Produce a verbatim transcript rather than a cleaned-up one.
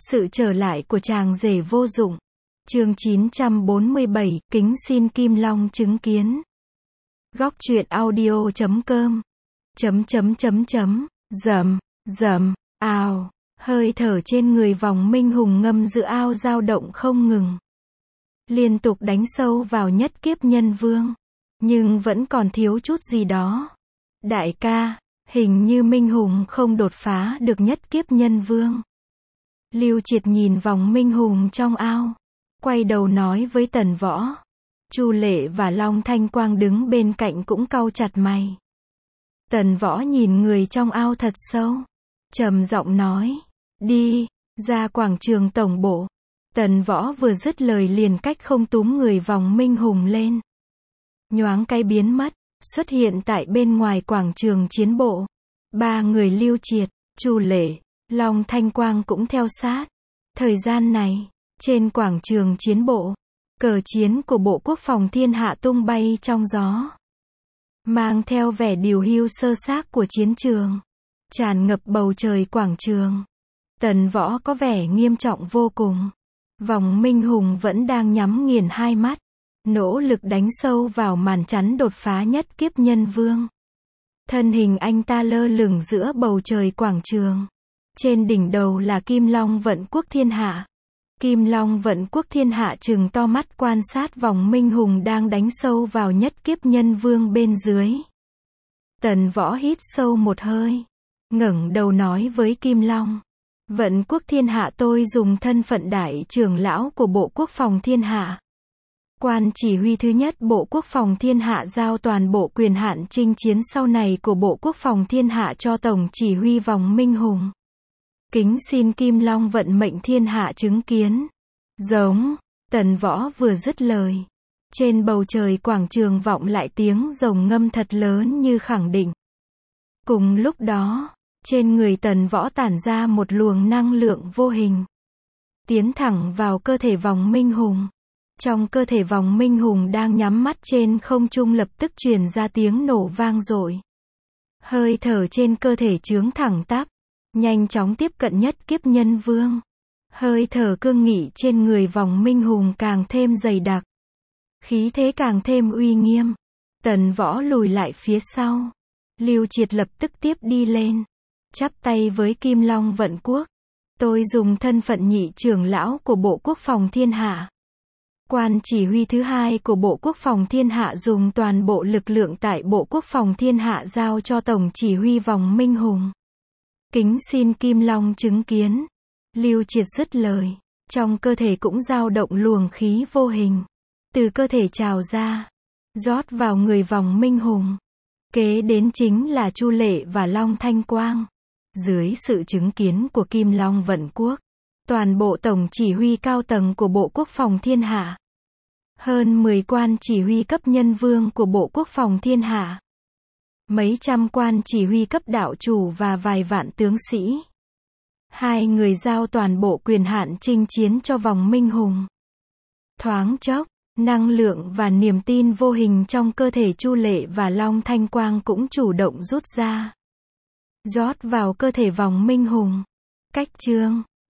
Sự trở lại của chàng rể vô dụng. Chương chín trăm bốn mươi bảy, kính xin Kim Long chứng kiến. Góc truyện audio chấm com. Chấm chấm chấm chấm, rầm, rầm, ào, hơi thở trên người Vòng Minh Hùng ngâm giữa ao dao động không ngừng. Liên tục đánh sâu vào nhất kiếp nhân vương. Nhưng vẫn còn thiếu chút gì đó. Đại ca, hình như Minh Hùng không đột phá được nhất kiếp nhân vương. Lưu Triệt nhìn Vòng Minh Hùng trong ao, quay đầu nói với Tần Võ. Chu Lệ và Long Thanh Quang đứng bên cạnh cũng cau chặt mày. Tần Võ nhìn người trong ao thật sâu, trầm giọng nói, đi, ra quảng trường tổng bộ. Tần Võ vừa dứt lời liền cách không túm người Vòng Minh Hùng lên. Nhoáng cái biến mất, xuất hiện tại bên ngoài quảng trường chiến bộ. Ba người Lưu Triệt, Chu Lệ, Long Thanh Quang cũng theo sát. Thời gian này, trên quảng trường chiến bộ, cờ chiến của Bộ Quốc phòng thiên hạ tung bay trong gió, mang theo vẻ điều hưu sơ xác của chiến trường, tràn ngập bầu trời quảng trường. Tần Võ có vẻ nghiêm trọng vô cùng. Vòng Minh Hùng vẫn đang nhắm nghiền hai mắt, nỗ lực đánh sâu vào màn chắn đột phá nhất kiếp nhân vương. Thân hình anh ta lơ lửng giữa bầu trời quảng trường. Trên đỉnh đầu là Kim Long Vận Quốc Thiên Hạ. Kim Long Vận Quốc Thiên Hạ trừng to mắt quan sát Vòng Minh Hùng đang đánh sâu vào nhất kiếp nhân vương bên dưới. Tần Võ hít sâu một hơi, ngẩng đầu nói với Kim Long. Vận Quốc Thiên Hạ, tôi dùng thân phận đại trưởng lão của Bộ Quốc phòng Thiên Hạ, quan chỉ huy thứ nhất Bộ Quốc phòng Thiên Hạ, giao toàn bộ quyền hạn chinh chiến sau này của Bộ Quốc phòng Thiên Hạ cho Tổng chỉ huy Vòng Minh Hùng. Kính xin Kim Long vận mệnh thiên hạ chứng kiến. Giống. Tần Võ vừa dứt lời, trên bầu trời quảng trường vọng lại tiếng rồng ngâm thật lớn như khẳng định. Cùng lúc đó, trên người Tần Võ tản ra một luồng năng lượng vô hình, tiến thẳng vào cơ thể Vòng Minh Hùng. Trong cơ thể Vòng Minh Hùng đang nhắm mắt trên không trung lập tức truyền ra tiếng nổ vang dội. Hơi thở trên cơ thể chướng thẳng tắp, nhanh chóng tiếp cận nhất kiếp nhân vương. Hơi thở cương nghị trên người Vòng Minh Hùng càng thêm dày đặc, khí thế càng thêm uy nghiêm. Tần Võ lùi lại phía sau. Lưu Triệt lập tức tiếp đi lên, chắp tay với Kim Long Vận Quốc. Tôi dùng thân phận nhị trưởng lão của Bộ Quốc phòng Thiên Hạ, quan chỉ huy thứ hai của Bộ Quốc phòng Thiên Hạ, dùng toàn bộ lực lượng tại Bộ Quốc phòng Thiên Hạ giao cho Tổng chỉ huy Vòng Minh Hùng. Kính xin Kim Long chứng kiến. Lưu Triệt dứt lời, trong cơ thể cũng dao động luồng khí vô hình, từ cơ thể trào ra, rót vào người Vòng Minh Hùng. Kế đến chính là Chu Lệ và Long Thanh Quang. Dưới sự chứng kiến của Kim Long Vận Quốc, toàn bộ tổng chỉ huy cao tầng của Bộ Quốc phòng Thiên Hạ, hơn mười quan chỉ huy cấp nhân vương của Bộ Quốc phòng Thiên Hạ, mấy trăm quan chỉ huy cấp đạo chủ và vài vạn tướng sĩ. Hai người giao toàn bộ quyền hạn chinh chiến cho Vòng Minh Hùng. Thoáng chốc, năng lượng và niềm tin vô hình trong cơ thể Chu Lệ và Long Thanh Quang cũng chủ động rút ra, rót vào cơ thể Vòng Minh Hùng. Cách chương